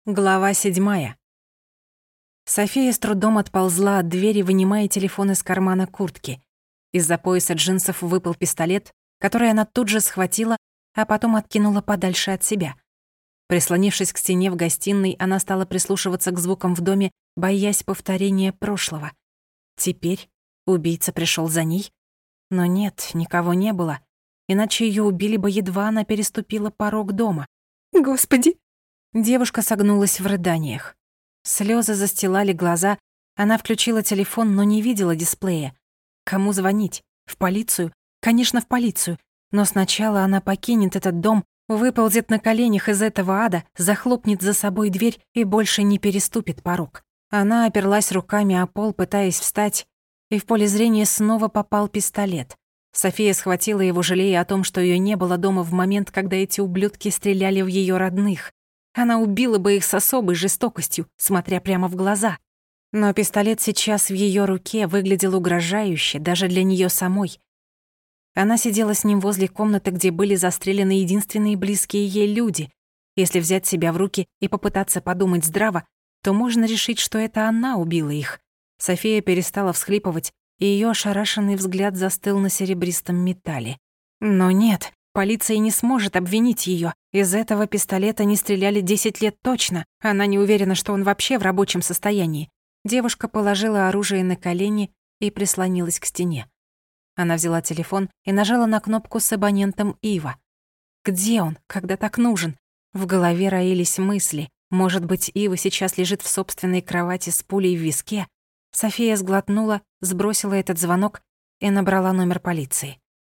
Глава 7. София с трудом отползла от двери, вынимая телефон из кармана куртки. Из-за пояса джинсов выпал пистолет, который она тут же схватила, а потом откинула подальше от себя. Прислонившись к стене в гостиной, она стала прислушиваться к звукам в доме, боясь повторения прошлого. Теперь убийца пришёл за ней? Но нет, никого не было, иначе её убили бы, едва она переступила порог дома. Господи! Девушка согнулась в рыданиях. Слёзы застилали глаза, она включила телефон, но не видела дисплея. Кому звонить? В полицию? Конечно, в полицию. Но сначала она покинет этот дом, выползет на коленях из этого ада, захлопнет за собой дверь и больше не переступит порог. Она оперлась руками о пол, пытаясь встать, и в поле зрения снова попал пистолет. София схватила его, жалея о том, что её не было дома в момент, когда эти ублюдки стреляли в её родных. Она убила бы их с особой жестокостью, смотря прямо в глаза. Но пистолет сейчас в её руке выглядел угрожающе, даже для неё самой. Она сидела с ним возле комнаты, где были застрелены единственные близкие ей люди. Если взять себя в руки и попытаться подумать здраво, то можно решить, что это она убила их. София перестала всхлипывать, и её ошарашенный взгляд застыл на серебристом металле. Но нет, полиция не сможет обвинить её. Из этого пистолета не стреляли 10 лет точно. Она не уверена, что он вообще в рабочем состоянии. Девушка положила оружие на колени и прислонилась к стене. Она взяла телефон и нажала на кнопку с абонентом Ива. Где он, когда так нужен? В голове роились мысли. Может быть, Ива сейчас лежит в собственной кровати с пулей в виске? София сглотнула, сбросила этот звонок и набрала номер полиции.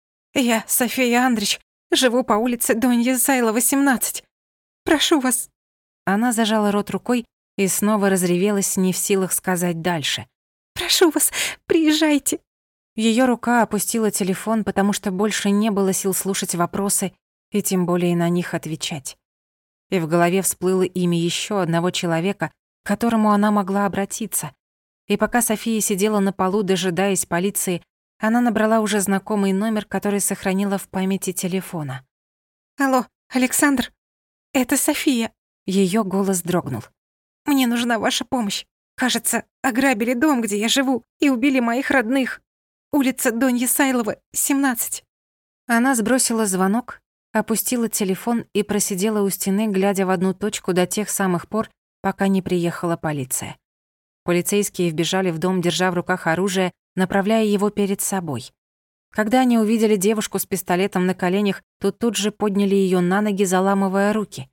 Я, София Андрич, живу по улице Донья Зайла, 18. Прошу вас». Она зажала рот рукой и снова разревелась, не в силах сказать дальше. «Прошу вас, приезжайте». Её рука опустила телефон, потому что больше не было сил слушать вопросы и тем более на них отвечать. И в голове всплыло имя ещё одного человека, к которому она могла обратиться. И пока София сидела на полу, дожидаясь полиции, она набрала уже знакомый номер, который сохранила в памяти телефона. «Алло, Александр, это София». Её голос дрогнул. «Мне нужна ваша помощь. Кажется, ограбили дом, где я живу, и убили моих родных. Улица Донья Сайлова, 17». Она сбросила звонок, опустила телефон и просидела у стены, глядя в одну точку до тех самых пор, пока не приехала полиция. Полицейские вбежали в дом, держа в руках оружие, направляя его перед собой. Когда они увидели девушку с пистолетом на коленях, то тут же подняли её на ноги, заламывая руки.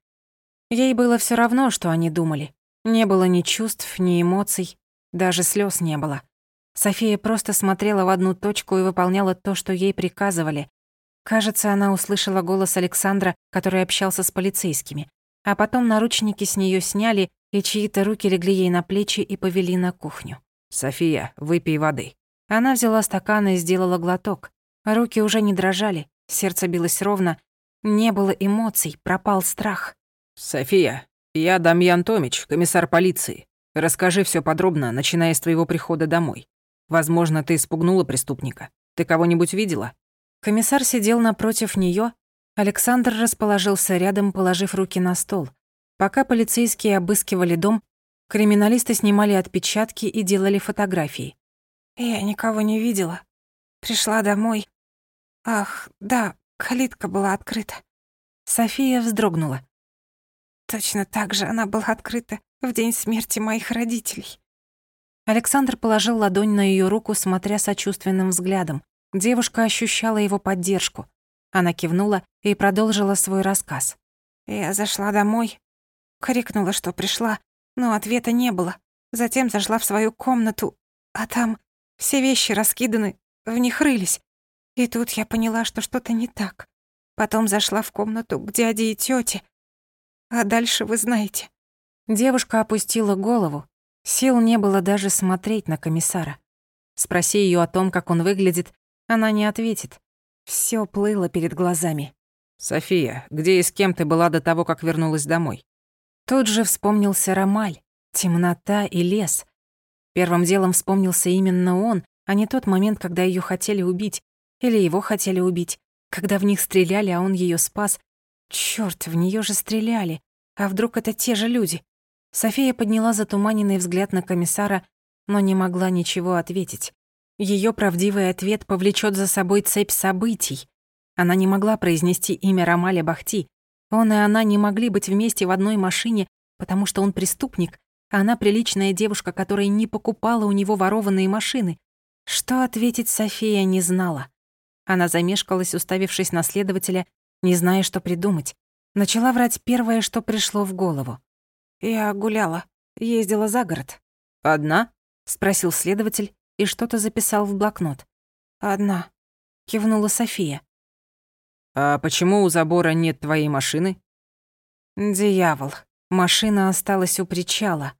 Ей было всё равно, что они думали. Не было ни чувств, ни эмоций, даже слёз не было. София просто смотрела в одну точку и выполняла то, что ей приказывали. Кажется, она услышала голос Александра, который общался с полицейскими. А потом наручники с неё сняли, и чьи-то руки легли ей на плечи и повели на кухню. «София, выпей воды». Она взяла стакан и сделала глоток. Руки уже не дрожали, сердце билось ровно. Не было эмоций, пропал страх. «София, я Дамьян Томич, комиссар полиции. Расскажи всё подробно, начиная с твоего прихода домой. Возможно, ты испугнула преступника. Ты кого-нибудь видела?» Комиссар сидел напротив неё. Александр расположился рядом, положив руки на стол. Пока полицейские обыскивали дом, криминалисты снимали отпечатки и делали фотографии. «Я никого не видела. Пришла домой. Ах, да, калитка была открыта». София вздрогнула. Точно так же она была открыта в день смерти моих родителей. Александр положил ладонь на её руку, смотря сочувственным взглядом. Девушка ощущала его поддержку. Она кивнула и продолжила свой рассказ. Я зашла домой, крикнула, что пришла, но ответа не было. Затем зашла в свою комнату, а там все вещи раскиданы, в них рылись. И тут я поняла, что что-то не так. Потом зашла в комнату к дяде и тёте. А дальше вы знаете. Девушка опустила голову. Сил не было даже смотреть на комиссара. Спроси её о том, как он выглядит, она не ответит. Всё плыло перед глазами. «София, где и с кем ты была до того, как вернулась домой?» Тут же вспомнился Ромаль, темнота и лес. Первым делом вспомнился именно он, а не тот момент, когда её хотели убить, или его хотели убить, когда в них стреляли, а он её спас. Чёрт, в неё же стреляли. А вдруг это те же люди? София подняла затуманенный взгляд на комиссара, но не могла ничего ответить. Её правдивый ответ повлечёт за собой цепь событий. Она не могла произнести имя Рамаля Бахти. Он и она не могли быть вместе в одной машине, потому что он преступник, а она приличная девушка, которая не покупала у него ворованные машины. Что ответить София не знала. Она замешкалась, уставившись на следователя, не зная, что придумать. Начала врать первое, что пришло в голову. «Я гуляла, ездила за город». «Одна?» — спросил следователь и что-то записал в блокнот. «Одна», — кивнула София. «А почему у забора нет твоей машины?» «Дьявол, машина осталась у причала».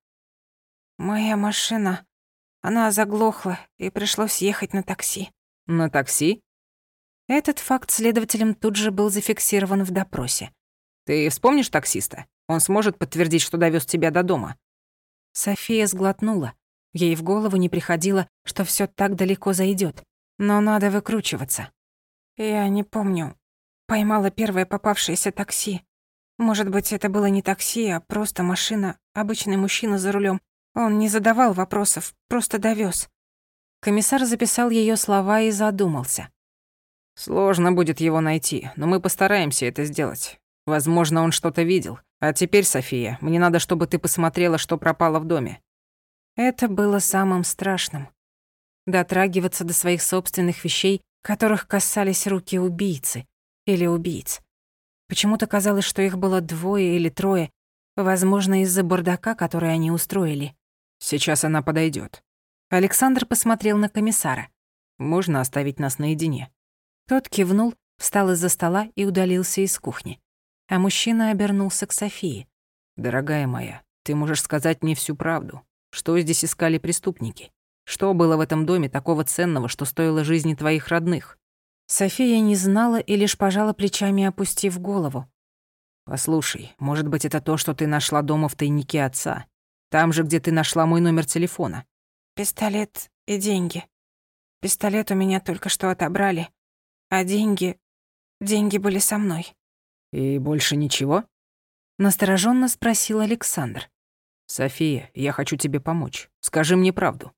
Моя машина, она заглохла, и пришлось ехать на такси. «На такси?» Этот факт следователем тут же был зафиксирован в допросе. «Ты вспомнишь таксиста? Он сможет подтвердить, что довёз тебя до дома?» София сглотнула. Ей в голову не приходило, что всё так далеко зайдёт. Но надо выкручиваться. Я не помню. Поймала первое попавшееся такси. Может быть, это было не такси, а просто машина, обычный мужчина за рулем. Он не задавал вопросов, просто довёз. Комиссар записал её слова и задумался. «Сложно будет его найти, но мы постараемся это сделать. Возможно, он что-то видел. А теперь, София, мне надо, чтобы ты посмотрела, что пропало в доме». Это было самым страшным. Дотрагиваться до своих собственных вещей, которых касались руки убийцы или убийц. Почему-то казалось, что их было 2 или 3, возможно, из-за бардака, который они устроили. «Сейчас она подойдёт. Александр посмотрел на комиссара. Можно оставить нас наедине?» Тот кивнул, встал из-за стола и удалился из кухни. А мужчина обернулся к Софии. «Дорогая моя, ты можешь сказать мне всю правду. Что здесь искали преступники? Что было в этом доме такого ценного, что стоило жизни твоих родных?» София не знала и лишь пожала плечами, опустив голову. «Послушай, может быть, это то, что ты нашла дома в тайнике отца? Там же, где ты нашла мой номер телефона?» Пистолет и деньги. Пистолет у меня только что отобрали, а деньги были со мной. «И больше ничего?» Настороженно спросил Александр. «София, я хочу тебе помочь. Скажи мне правду».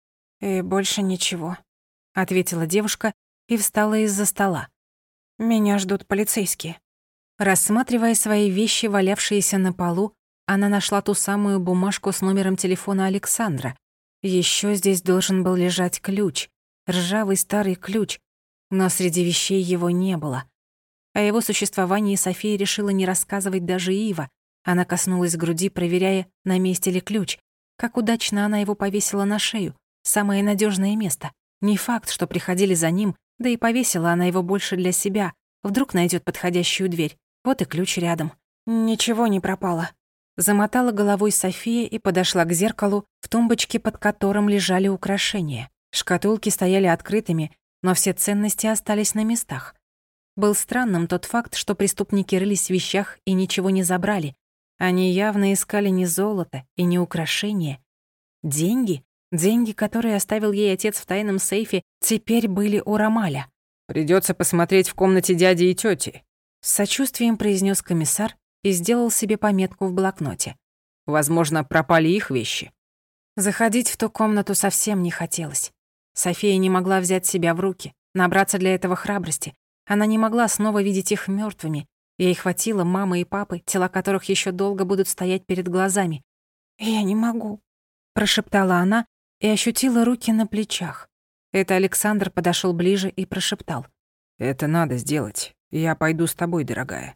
И больше ничего. Ответила девушка и встала из-за стола. Меня ждут полицейские. Рассматривая свои вещи, валявшиеся на полу, она нашла ту самую бумажку с номером телефона Александра. Ещё здесь должен был лежать ключ, ржавый старый ключ, но среди вещей его не было. О его существовании София решила не рассказывать даже Ива. Она коснулась груди, проверяя, на месте ли ключ. Как удачно она его повесила на шею. Самое надёжное место. Не факт, что приходили за ним, да и повесила она его больше для себя. Вдруг найдёт подходящую дверь. Вот и ключ рядом. Ничего не пропало. Замотала головой София и подошла к зеркалу, в тумбочке под которым лежали украшения. Шкатулки стояли открытыми, но все ценности остались на местах. Был странным тот факт, что преступники рылись в вещах и ничего не забрали. Они явно искали не золото и не украшения. Деньги, которые оставил ей отец в тайном сейфе, теперь были у Рамаля. «Придётся посмотреть в комнате дяди и тёти», — с сочувствием произнёс комиссар и сделал себе пометку в блокноте. «Возможно, пропали их вещи». Заходить в ту комнату совсем не хотелось. София не могла взять себя в руки, набраться для этого храбрости. Она не могла снова видеть их мёртвыми. Ей хватило мамы и папы, тела которых ещё долго будут стоять перед глазами. «Я не могу», — прошептала она и ощутила руки на плечах. Это Александр подошёл ближе и прошептал. «Это надо сделать. Я пойду с тобой, дорогая».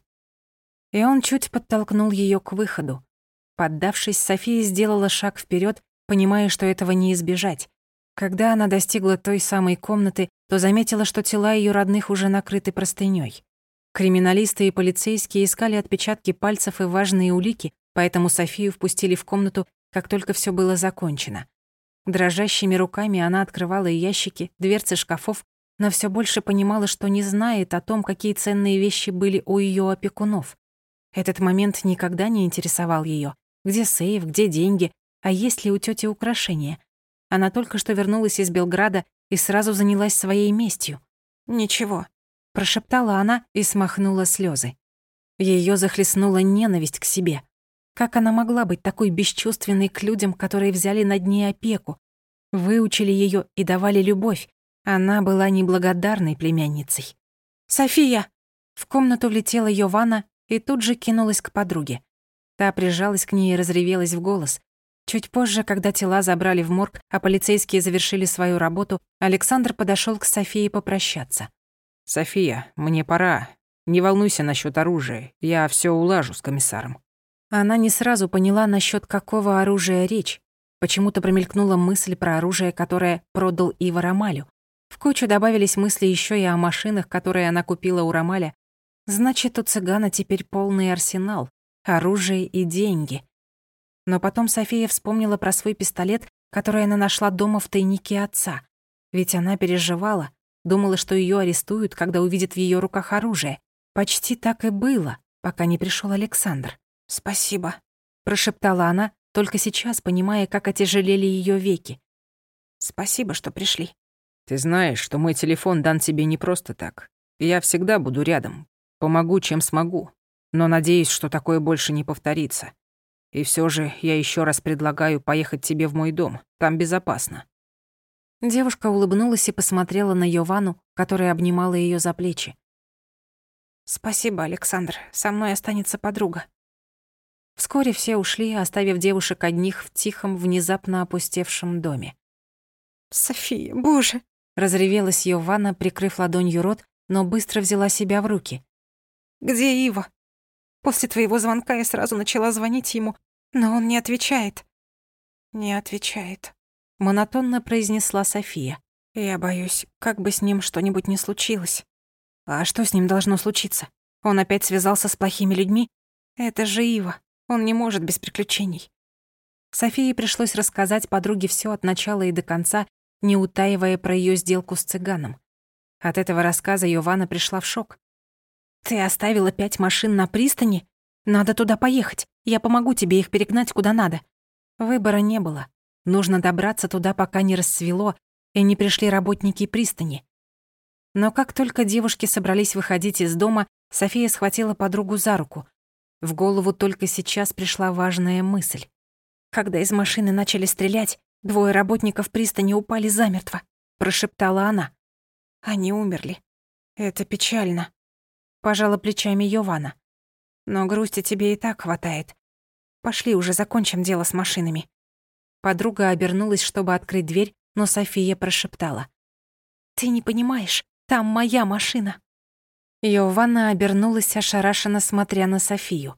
И он чуть подтолкнул её к выходу. Поддавшись, София сделала шаг вперёд, понимая, что этого не избежать. Когда она достигла той самой комнаты, то заметила, что тела её родных уже накрыты простынёй. Криминалисты и полицейские искали отпечатки пальцев и важные улики, поэтому Софию впустили в комнату, как только всё было закончено. Дрожащими руками она открывала ящики, дверцы шкафов, но всё больше понимала, что не знает о том, какие ценные вещи были у её опекунов. Этот момент никогда не интересовал её. Где сейф, где деньги, а есть ли у тёти украшения? Она только что вернулась из Белграда и сразу занялась своей местью. «Ничего», — прошептала она и смахнула слёзы. Её захлестнула ненависть к себе. Как она могла быть такой бесчувственной к людям, которые взяли над ней опеку, выучили её и давали любовь? Она была неблагодарной племянницей. «София!» В комнату влетела Йована и тут же кинулась к подруге. Та прижалась к ней и разревелась в голос. Чуть позже, когда тела забрали в морг, а полицейские завершили свою работу, Александр подошёл к Софии попрощаться. «София, мне пора. Не волнуйся насчёт оружия, я всё улажу с комиссаром». Она не сразу поняла, насчёт какого оружия речь. Почему-то промелькнула мысль про оружие, которое продал Ива Ромалю. В кучу добавились мысли ещё и о машинах, которые она купила у Ромаля. Значит, у цыгана теперь полный арсенал, оружие и деньги. Но потом София вспомнила про свой пистолет, который она нашла дома в тайнике отца. Ведь она переживала, думала, что её арестуют, когда увидят в её руках оружие. Почти так и было, пока не пришёл Александр. «Спасибо», — прошептала она, только сейчас понимая, как отяжелели её веки. «Спасибо, что пришли». «Ты знаешь, что мой телефон дан тебе не просто так. Я всегда буду рядом, помогу, чем смогу. Но надеюсь, что такое больше не повторится. И всё же я ещё раз предлагаю поехать тебе в мой дом, там безопасно». Девушка улыбнулась и посмотрела на Йовану, которая обнимала её за плечи. «Спасибо, Александр, со мной останется подруга». Вскоре все ушли, оставив девушек одних в тихом, внезапно опустевшем доме. «София, боже!» — разревелась Йована, прикрыв ладонью рот, но быстро взяла себя в руки. «Где Ива? После твоего звонка я сразу начала звонить ему, но он не отвечает». «Не отвечает», — монотонно произнесла София. «Я боюсь, как бы с ним что-нибудь не случилось». «А что с ним должно случиться? Он опять связался с плохими людьми? Это же Ива, он не может без приключений». Софии пришлось рассказать подруге всё от начала и до конца, не утаивая про её сделку с цыганом. От этого рассказа Йована пришла в шок. «Ты оставила 5 машин на пристани? Надо туда поехать. Я помогу тебе их перегнать куда надо». Выбора не было. Нужно добраться туда, пока не рассвело, и не пришли работники пристани. Но как только девушки собрались выходить из дома, София схватила подругу за руку. В голову только сейчас пришла важная мысль. «Когда из машины начали стрелять, 2 работников пристани упали замертво», — прошептала она. «Они умерли. Это печально», — пожала плечами Йована. «Но грусти тебе и так хватает. Пошли уже закончим дело с машинами». Подруга обернулась, чтобы открыть дверь, но София прошептала. «Ты не понимаешь, там моя машина». Йована обернулась, ошарашенно смотря на Софию.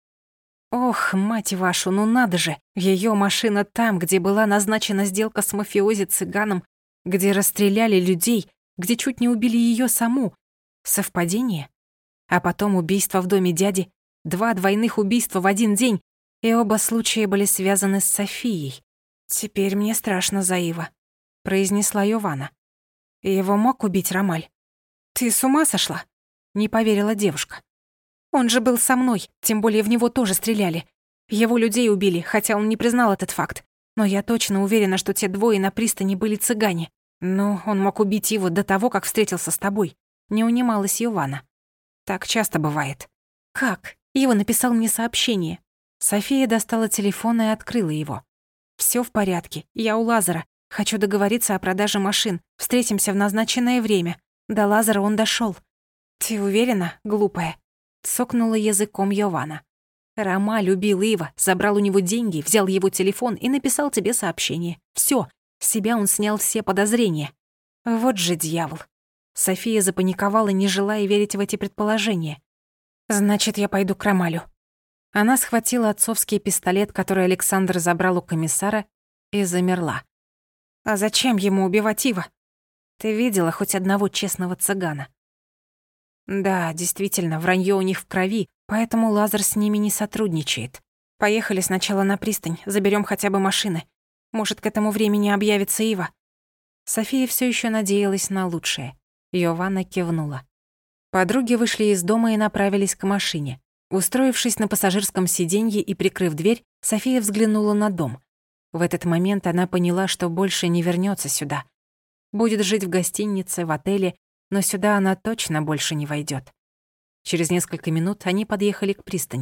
«Ох, мать вашу, ну надо же! Её машина там, где была назначена сделка с мафиози-цыганом, где расстреляли людей, где чуть не убили её саму. Совпадение? А потом убийство в доме дяди, 2 двойных убийства в один день, и оба случая были связаны с Софией. Теперь мне страшно за Ива», — произнесла Йована. «Его мог убить Ромаль?» «Ты с ума сошла?» — не поверила девушка. «Он же был со мной, тем более в него тоже стреляли. Его людей убили, хотя он не признал этот факт. Но я точно уверена, что те 2 на пристани были цыгане. Ну, он мог убить его до того, как встретился с тобой». Не унималась Йована. «Так часто бывает». «Как? Ива написал мне сообщение». София достала телефон и открыла его. «Всё в порядке, я у Лазара. Хочу договориться о продаже машин. Встретимся в назначенное время. До Лазара он дошёл». «Ты уверена, глупая?» Цокнула языком Йована. «Рома любил Ива, забрал у него деньги, взял его телефон и написал тебе сообщение. Всё, с себя он снял все подозрения». Вот же дьявол. София запаниковала, не желая верить в эти предположения. «Значит, я пойду к Ромалю». Она схватила отцовский пистолет, который Александр забрал у комиссара, и замерла. «А зачем ему убивать Ива? Ты видела хоть одного честного цыгана?» «Да, действительно, вранье у них в крови, поэтому Лазар с ними не сотрудничает. Поехали сначала на пристань, заберем хотя бы машины. Может, к этому времени объявится Ива». София все еще надеялась на лучшее. Йована кивнула. Подруги вышли из дома и направились к машине. Устроившись на пассажирском сиденье и прикрыв дверь, София взглянула на дом. В этот момент она поняла, что больше не вернется сюда. Будет жить в гостинице, в отеле, но сюда она точно больше не войдет. Через несколько минут они подъехали к пристани.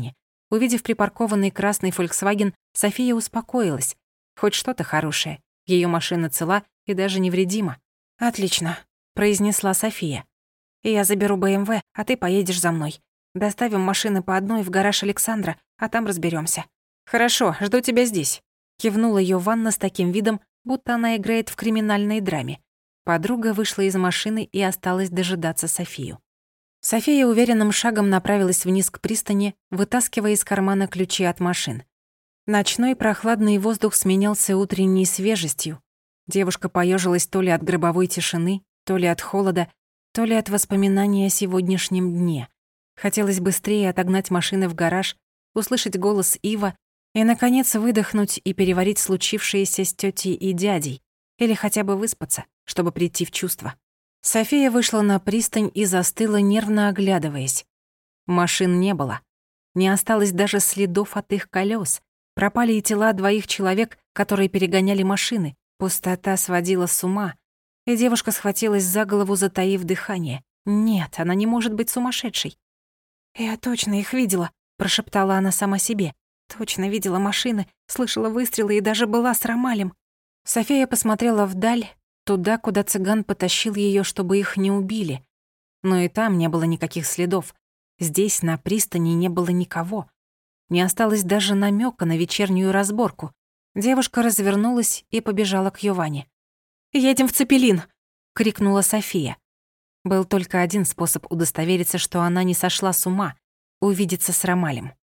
Увидев припаркованный красный Volkswagen, София успокоилась. Хоть что-то хорошее. Её машина цела и даже невредима. «Отлично», — произнесла София. «Я заберу БМВ, а ты поедешь за мной. Доставим машины по одной в гараж Александра, а там разберёмся». «Хорошо, жду тебя здесь», — кивнула Йованна с таким видом, будто она играет в криминальной драме. Подруга вышла из машины и осталась дожидаться Софию. София уверенным шагом направилась вниз к пристани, вытаскивая из кармана ключи от машин. Ночной прохладный воздух сменялся утренней свежестью. Девушка поёжилась то ли от гробовой тишины, то ли от холода, то ли от воспоминаний о сегодняшнем дне. Хотелось быстрее отогнать машины в гараж, услышать голос Ива и, наконец, выдохнуть и переварить случившееся с тётей и дядей, или хотя бы выспаться, чтобы прийти в чувство. София вышла на пристань и застыла, нервно оглядываясь. Машин не было. Не осталось даже следов от их колёс. Пропали и тела двоих человек, которые перегоняли машины. Пустота сводила с ума, и девушка схватилась за голову, затаив дыхание. Нет, она не может быть сумасшедшей. «Я точно их видела», — прошептала она сама себе. «Точно видела машины, слышала выстрелы и даже была с Ромалем». София посмотрела вдаль, туда, куда цыган потащил её, чтобы их не убили. Но и там не было никаких следов. Здесь, на пристани, не было никого. Не осталось даже намёка на вечернюю разборку. Девушка развернулась и побежала к Йоване. «Едем в Цепелин!» — крикнула София. Был только один способ удостовериться, что она не сошла с ума — увидеться с Ромалем.